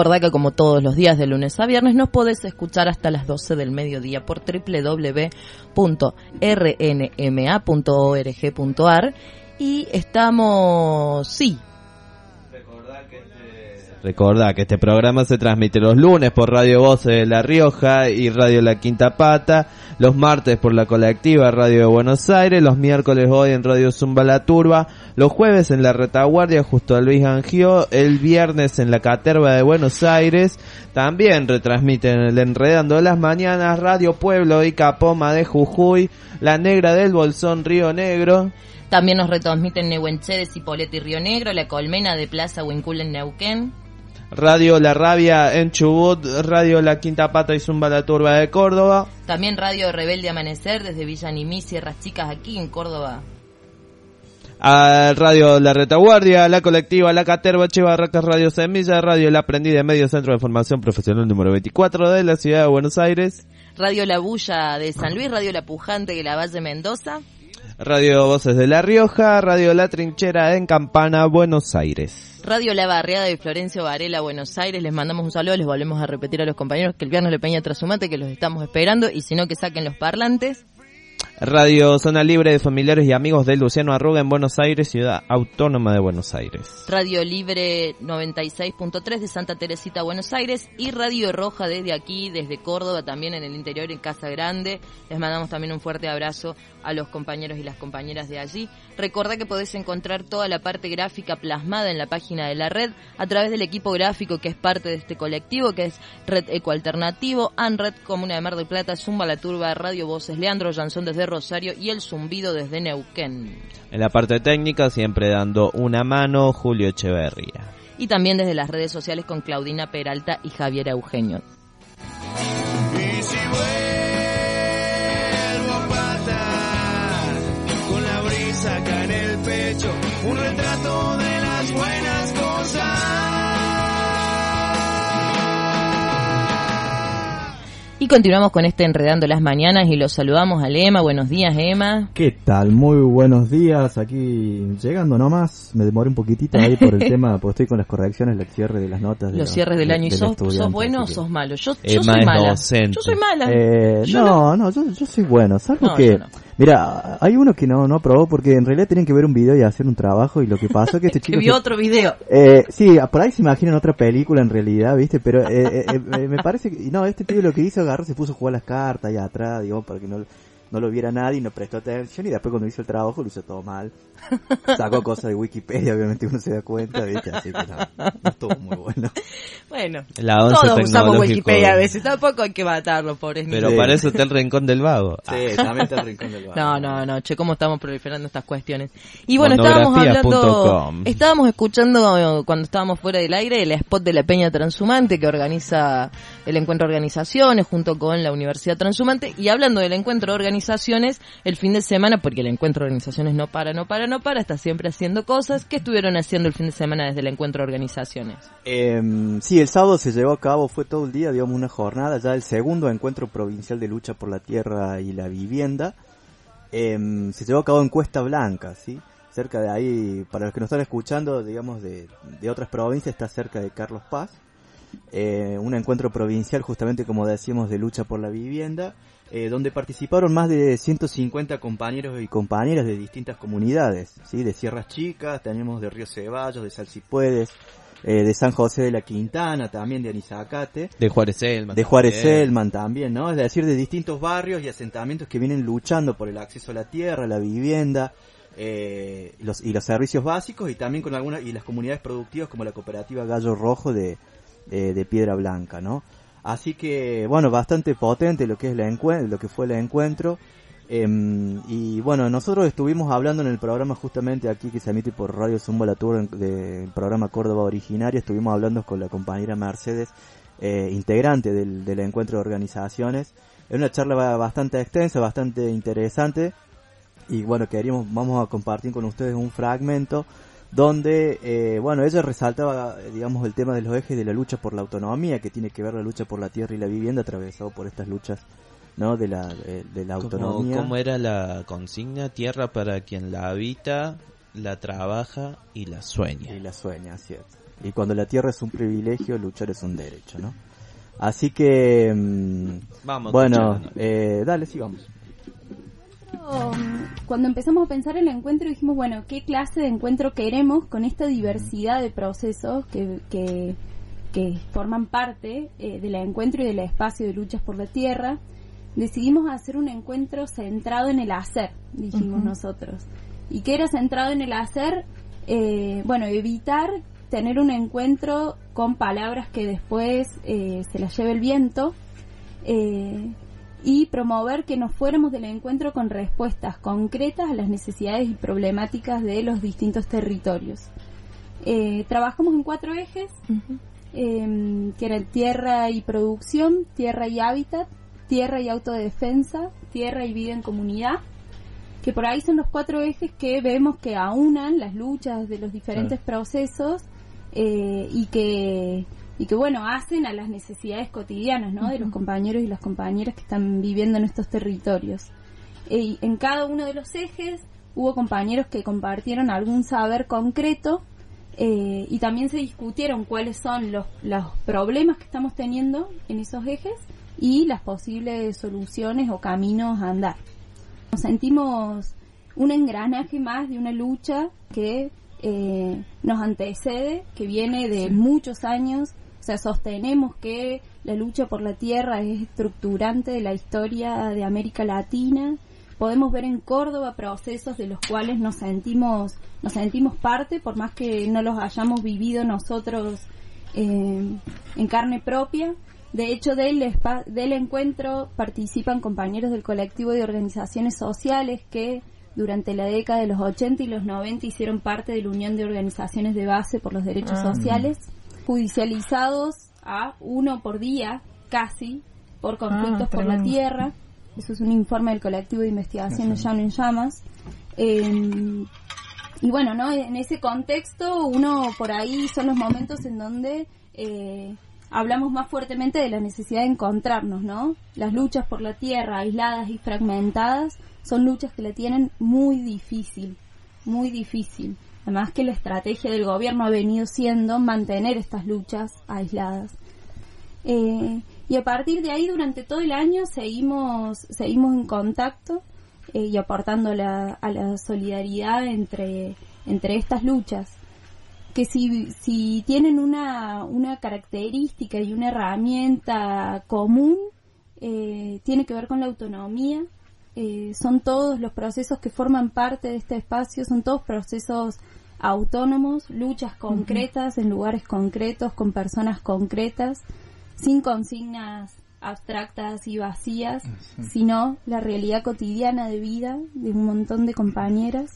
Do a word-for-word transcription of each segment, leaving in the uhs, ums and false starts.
Recordá que como todos los días de lunes a viernes nos podés escuchar hasta las doce del mediodía por doble u doble u doble u punto r n m a punto org punto a r y estamos, sí. Recordá que este programa se transmite los lunes por Radio Voces de La Rioja y Radio La Quinta Pata, los martes por la colectiva Radio de Buenos Aires, los miércoles hoy en Radio Zumba La Turba, los jueves en La Retaguardia justo a Luis Angió, el viernes en La Caterva de Buenos Aires, también retransmiten el Enredando de las Mañanas, Radio Pueblo y Capoma de Jujuy, La Negra del Bolsón Río Negro. También nos retransmiten Nehuenche de Cipolletti y Río Negro, La Colmena de Plaza Huincul en Neuquén. Radio La Rabia en Chubut, Radio La Quinta Pata y Zumba La Turba de Córdoba. También Radio Rebelde Amanecer desde Villa Nimí, Sierras Chicas aquí en Córdoba. A Radio La Retaguardia, La Colectiva, La Caterva, Che Barracas, Radio Semilla, Radio La Aprendida, Medio Centro de Formación Profesional número veinticuatro de la Ciudad de Buenos Aires. Radio La Bulla de San Luis, Radio La Pujante de la Valle Mendoza. Radio Voces de La Rioja, Radio La Trinchera en Campana, Buenos Aires. Radio La Barriada de Florencio Varela, Buenos Aires. Les mandamos un saludo, les volvemos a repetir a los compañeros que el viernes le Peña Trasumate, que los estamos esperando, y si no, que saquen los parlantes. Radio Zona Libre de Familiares y Amigos de Luciano Arruga en Buenos Aires, Ciudad Autónoma de Buenos Aires. Radio Libre noventa y seis punto tres de Santa Teresita, Buenos Aires. Y Radio Roja desde aquí, desde Córdoba, también en el interior, en Casa Grande. Les mandamos también un fuerte abrazo a los compañeros y las compañeras de allí. Recordá que podés encontrar toda la parte gráfica plasmada en la página de la red a través del equipo gráfico que es parte de este colectivo, que es Red Eco Alternativo, ANRED, Comuna de Mar del Plata, Zumba La Turba, Radio Voces, Leandro Jansón desde Rosario y El Zumbido desde Neuquén. En la parte técnica siempre dando una mano Julio Echeverría. Y también desde las redes sociales con Claudina Peralta y Javier Eugenio. Y si vuelvo a patar con la brisa acá en el pecho, un retrato de las buenas cosas. Y continuamos con este Enredando las Mañanas y los saludamos a Emma. Buenos días, Emma. ¿Qué tal? Muy buenos días. Aquí llegando nomás. Me demoré un poquitito ahí por el tema, porque estoy con las correcciones, el cierre de las notas. De los, los cierres del año. ¿Y sos, sos bueno o sos malo? Yo, yo soy mala. Docente. Yo soy mala. Eh, yo no, no, no yo, yo soy bueno. Salvo no, que... No. Mira, hay uno que no no aprobó porque en realidad tenían que ver un video y hacer un trabajo, y lo que pasó es que este chico... que vio se, otro video. Eh, sí, por ahí se imaginan otra película en realidad, ¿viste? Pero eh, eh, eh, me parece que... No, este tío lo que hizo, agarró, se puso a jugar las cartas ahí atrás, digamos, para que no... no lo viera nadie y no prestó atención, y después cuando hizo el trabajo lo hizo todo mal. Sacó cosas de Wikipedia, obviamente uno se da cuenta, ¿viste? Así que no, no estuvo muy bueno. Bueno, todos usamos Wikipedia a veces, tampoco hay que matarlo, pobres niños. Pero sí. Para eso está el Rincón del Vago. Sí, también está el Rincón del Vago. No, no, no, che, cómo estamos proliferando estas cuestiones. Y bueno, estábamos hablando, estábamos escuchando cuando estábamos fuera del aire el spot de la Peña Transhumante que organiza el Encuentro de Organizaciones junto con la Universidad Transhumante, y hablando del Encuentro de Organizaciones, el fin de semana, porque el Encuentro de Organizaciones no para, no para, no para, está siempre haciendo cosas. ¿Qué estuvieron haciendo el fin de semana desde el Encuentro de Organizaciones? Eh, sí, el sábado se llevó a cabo, fue todo el día, digamos, una jornada, ya el segundo Encuentro Provincial de Lucha por la Tierra y la Vivienda. Eh, se llevó a cabo en Cuesta Blanca, ¿sí? Cerca de ahí, para los que nos están escuchando, digamos, de, de otras provincias, está cerca de Carlos Paz. Eh, un encuentro provincial, justamente como decíamos, de lucha por la vivienda, eh, donde participaron más de ciento cincuenta compañeros y compañeras de distintas comunidades, ¿sí? De Sierras Chicas, tenemos de Río Ceballos, de Salsipuedes, eh, de San José de la Quintana, también de Anizacate, de Juárez Selman, de Juárez Selman también, ¿no? Es decir, de distintos barrios y asentamientos que vienen luchando por el acceso a la tierra, a la vivienda, eh, los, y los servicios básicos, y también con algunas, y las comunidades productivas como la cooperativa Gallo Rojo de, de, de Piedra Blanca, ¿no? Así que, bueno, bastante potente lo que es la encue- lo que fue el encuentro. Eh, y bueno, nosotros estuvimos hablando en el programa justamente aquí que se emite por Radio Zumba La Tour, del programa Córdoba Originaria, estuvimos hablando con la compañera Mercedes, eh, integrante del, del encuentro de organizaciones. Es una charla bastante extensa, bastante interesante, y bueno, queríamos, vamos a compartir con ustedes un fragmento donde, eh, bueno, ella resaltaba, digamos, el tema de los ejes de la lucha por la autonomía, que tiene que ver la lucha por la tierra y la vivienda, atravesado por estas luchas, ¿no? De la, de, de la autonomía. ¿Cómo era la consigna? Tierra para quien la habita, la trabaja y la sueña. Y la sueña, así es. Y cuando la tierra es un privilegio, luchar es un derecho, ¿no? Así que, mmm, vamos, bueno, eh, dale, sigamos. Cuando empezamos a pensar en el encuentro dijimos, bueno, ¿qué clase de encuentro queremos con esta diversidad de procesos que, que, que forman parte eh, del encuentro y del espacio de luchas por la tierra? Decidimos hacer un encuentro centrado en el hacer, dijimos uh-huh. nosotros. ¿Y qué era centrado en el hacer? Eh, bueno, evitar tener un encuentro con palabras que después eh, se las lleve el viento, eh, y promover que nos fuéramos del encuentro con respuestas concretas a las necesidades y problemáticas de los distintos territorios. Eh, trabajamos en cuatro ejes, uh-huh. eh, que eran tierra y producción, tierra y hábitat, tierra y autodefensa, tierra y vida en comunidad, que por ahí son los cuatro ejes que vemos que aunan las luchas de los diferentes sí. procesos eh, y que y que bueno hacen a las necesidades cotidianas, ¿no? Uh-huh. de los compañeros y las compañeras que están viviendo en estos territorios. Y en cada uno de los ejes hubo compañeros que compartieron algún saber concreto eh, y también se discutieron cuáles son los, los problemas que estamos teniendo en esos ejes y las posibles soluciones o caminos a andar. Nos sentimos un engranaje más de una lucha que eh, nos antecede, que viene de sí. muchos años. O sea, sostenemos que la lucha por la tierra es estructurante de la historia de América Latina. Podemos ver en Córdoba procesos de los cuales nos sentimos nos sentimos parte, por más que no los hayamos vivido nosotros eh, en carne propia. De hecho, del, espa- del encuentro participan compañeros del colectivo de organizaciones sociales que durante la década de los ochenta y los noventa hicieron parte de la Unión de Organizaciones de Base por los Derechos ah. Sociales, judicializados a uno por día, casi, por conflictos ah, por la tierra. Eso es un informe del colectivo de investigación Llano en Llamas. Eh, y bueno, ¿no? En ese contexto, uno por ahí son los momentos en donde eh, hablamos más fuertemente de la necesidad de encontrarnos, ¿no? Las luchas por la tierra, aisladas y fragmentadas, son luchas que la tienen muy difícil, muy difícil. Además que la estrategia del gobierno ha venido siendo mantener estas luchas aisladas. Eh, y a partir de ahí, durante todo el año, seguimos seguimos en contacto eh, y aportando la, a la solidaridad entre, entre estas luchas, que si, si tienen una, una característica y una herramienta común, eh, tiene que ver con la autonomía. Eh, son todos los procesos que forman parte de este espacio, son todos procesos autónomos, luchas concretas uh-huh. en lugares concretos, con personas concretas, sin consignas abstractas y vacías, uh-huh. sino la realidad cotidiana de vida de un montón de compañeras.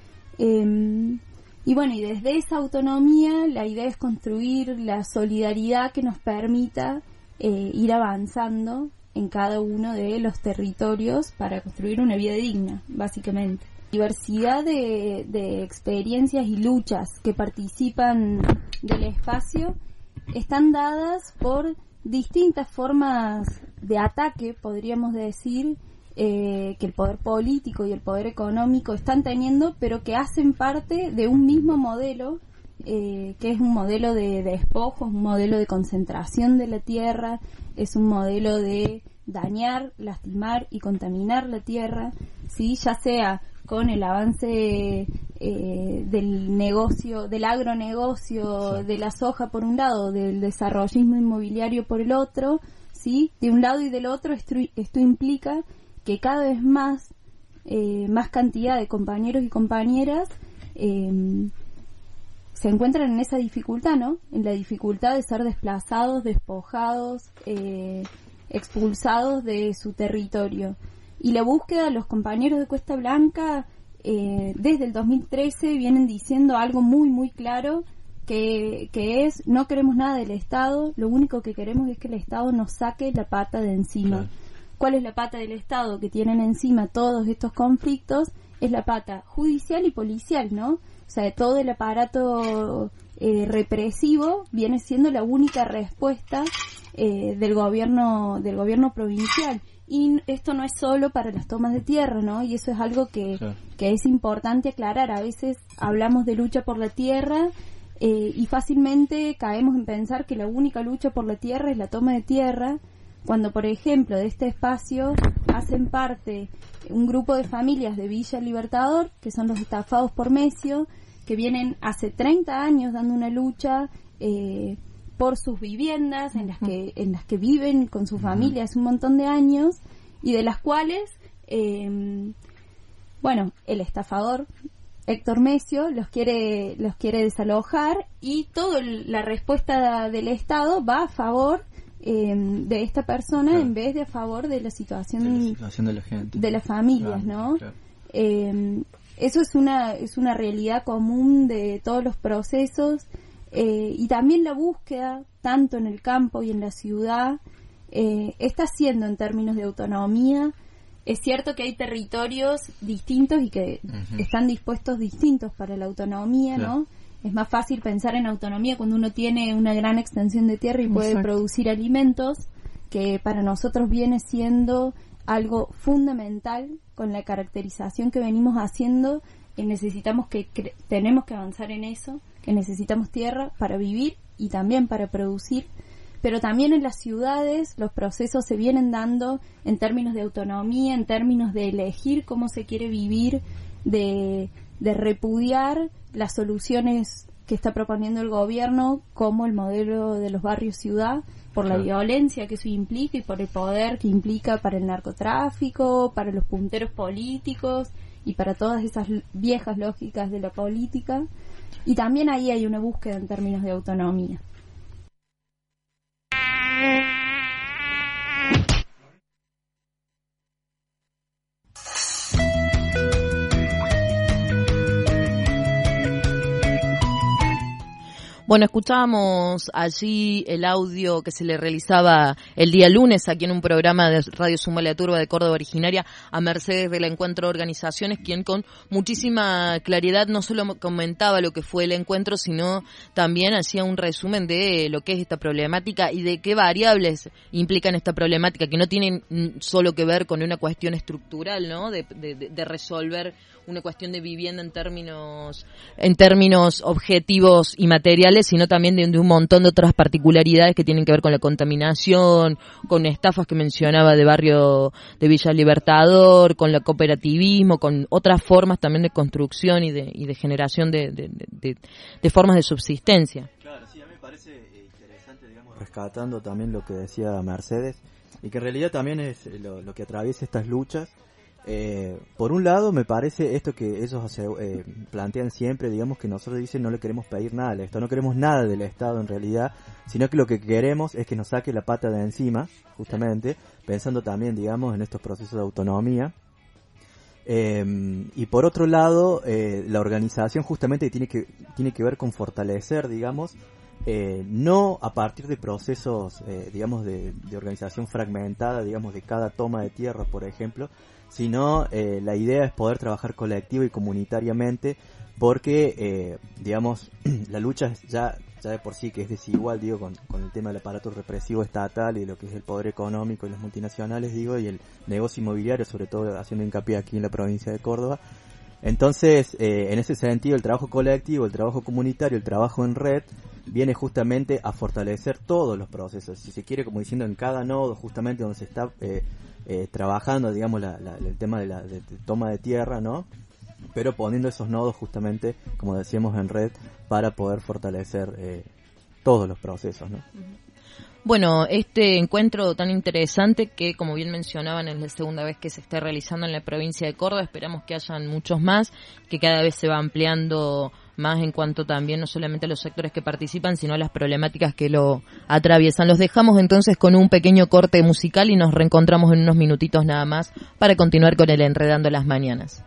Eh, y bueno, y desde esa autonomía la idea es construir la solidaridad que nos permita eh, ir avanzando en cada uno de los territorios para construir una vida digna, básicamente. Diversidad de, de experiencias y luchas que participan del espacio están dadas por distintas formas de ataque, podríamos decir, eh, que el poder político y el poder económico están teniendo, pero que hacen parte de un mismo modelo, eh, que es un modelo de despojo, un modelo de concentración de la tierra, es un modelo de dañar, lastimar y contaminar la tierra, ¿sí? Ya sea con el avance eh, del negocio, del agronegocio, sí. de la soja por un lado, del desarrollismo inmobiliario por el otro, ¿sí? De un lado y del otro esto, esto implica que cada vez más eh, más cantidad de compañeros y compañeras eh, se encuentran en esa dificultad, ¿no? En la dificultad de ser desplazados, despojados, eh, expulsados de su territorio. Y la búsqueda, los compañeros de Cuesta Blanca eh, desde el dos mil trece vienen diciendo algo muy muy claro, que, que es: no queremos nada del Estado, lo único que queremos es que el Estado nos saque la pata de encima. Claro. ¿Cuál es la pata del Estado que tienen encima todos estos conflictos? Es la pata judicial y policial, ¿no? O sea, todo el aparato eh, represivo viene siendo la única respuesta eh, del gobierno del gobierno provincial. Y esto no es solo para las tomas de tierra, ¿no? Y eso es algo que, sí. que es importante aclarar. A veces hablamos de lucha por la tierra eh, y fácilmente caemos en pensar que la única lucha por la tierra es la toma de tierra, cuando por ejemplo de este espacio hacen parte un grupo de familias de Villa Libertador, que son los estafados por Mesio, que vienen hace treinta años dando una lucha eh, por sus viviendas, en las que en las que viven con su familia hace un montón de años, y de las cuales, eh, bueno, el estafador Héctor Mesio los quiere los quiere desalojar, y toda la respuesta del Estado va a favor eh, de esta persona, claro, en vez de a favor de la situación de la, situación de la gente, de las familias, claro, ¿no? Claro. Eh, eso es una es una realidad común de todos los procesos, eh, y también la búsqueda, tanto en el campo y en la ciudad, eh, está haciendo en términos de autonomía. Es cierto que hay territorios distintos y que uh-huh. están dispuestos distintos para la autonomía, claro, ¿no? Es más fácil pensar en autonomía cuando uno tiene una gran extensión de tierra y puede Exacto. producir alimentos, que para nosotros viene siendo algo fundamental con la caracterización que venimos haciendo. Y necesitamos que cre- tenemos que avanzar en eso, que necesitamos tierra para vivir y también para producir. Pero también en las ciudades los procesos se vienen dando en términos de autonomía, en términos de elegir cómo se quiere vivir, de, de repudiar las soluciones que está proponiendo el gobierno, como el modelo de los barrios ciudad, por la claro. violencia que eso implica y por el poder que implica para el narcotráfico, para los punteros políticos y para todas esas viejas lógicas de la política. Y también ahí hay una búsqueda en términos de autonomía. Bueno, escuchábamos allí el audio que se le realizaba el día lunes aquí en un programa de Radio Zumba La Turba de Córdoba originaria a Mercedes del Encuentro de Organizaciones, quien con muchísima claridad no solo comentaba lo que fue el encuentro, sino también hacía un resumen de lo que es esta problemática y de qué variables implican esta problemática, que no tienen solo que ver con una cuestión estructural, ¿no? De, de, de resolver una cuestión de vivienda en términos en términos objetivos y materiales, sino también de, de un montón de otras particularidades que tienen que ver con la contaminación, con estafas que mencionaba de barrio de Villa Libertador, con el cooperativismo, con otras formas también de construcción y de, y de generación de, de, de, de formas de subsistencia. Claro, sí, a mí me parece interesante, digamos, rescatando también lo que decía Mercedes, y que en realidad también es lo, lo que atraviesa estas luchas. Eh, por un lado me parece esto que ellos eh, plantean siempre, digamos, que nosotros dicen no le queremos pedir nada al Estado, no queremos nada del Estado en realidad, sino que lo que queremos es que nos saque la pata de encima, justamente, pensando también, digamos, en estos procesos de autonomía. Eh, y por otro lado, eh, la organización justamente tiene que, tiene que ver con fortalecer, digamos, Eh, no a partir de procesos, eh, digamos, de, de organización fragmentada, digamos, de cada toma de tierra, por ejemplo, sino eh, la idea es poder trabajar colectivo y comunitariamente, porque, eh, digamos, la lucha ya, ya de por sí que es desigual, digo, con, con el tema del aparato represivo estatal y lo que es el poder económico y las multinacionales, digo, y el negocio inmobiliario, sobre todo haciendo hincapié aquí en la provincia de Córdoba. Entonces, eh, en ese sentido, el trabajo colectivo, el trabajo comunitario, el trabajo en red, viene justamente a fortalecer todos los procesos, si se quiere, como diciendo, en cada nodo, justamente donde se está eh, eh, trabajando, digamos, la, la, el tema de la de, de toma de tierra, ¿no? Pero poniendo esos nodos justamente, como decíamos, en red, para poder fortalecer eh, todos los procesos, ¿no? Bueno, este encuentro tan interesante que, como bien mencionaban, es la segunda vez que se está realizando en la provincia de Córdoba. Esperamos que hayan muchos más, que cada vez se va ampliando más en cuanto también no solamente a los sectores que participan, sino a las problemáticas que lo atraviesan. Los dejamos entonces con un pequeño corte musical y nos reencontramos en unos minutitos nada más para continuar con el Enredando las Mañanas.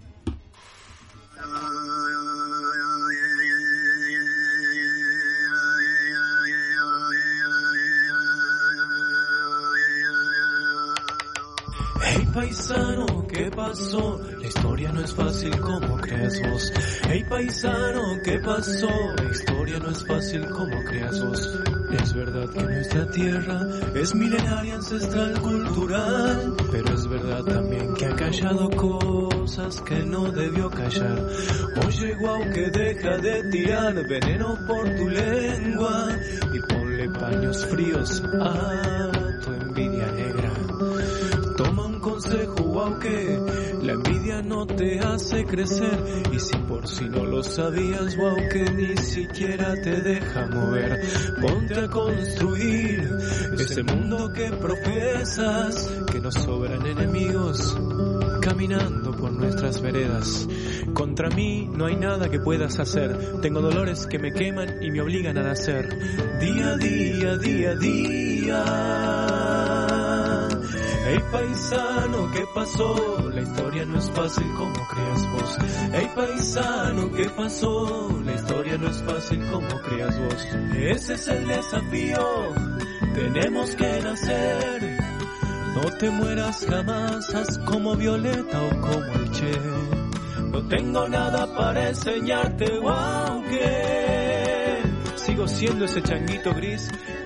Hey paisano, ¿qué pasó? La historia no es fácil como crees vos. Hey paisano, ¿qué pasó? La historia no es fácil como crees vos. Es verdad que nuestra tierra es milenaria, ancestral, cultural, pero es verdad también que ha callado cosas que no debió callar. Oye, guau, que deja de tirar veneno por tu lengua y ponle paños fríos a tu envidia negra. Toma un consejo, guau, que la envidia no te hace crecer, y si por si no lo sabías, guau, que ni siquiera te deja mover. Ponte a construir ese mundo que profesas, que nos sobran enemigos caminando por nuestras veredas. Contra mí no hay nada que puedas hacer, tengo dolores que me queman y me obligan a nacer. Día a día, día a día. Ey paisano, ¿qué pasó? La historia no es fácil como creas vos. Ey paisano, ¿qué pasó? La historia no es fácil como creas vos. Ese es el desafío, tenemos que nacer. No te mueras jamás, haz como Violeta o como el Che. No tengo nada para enseñarte, wow, que sigo siendo ese changuito gris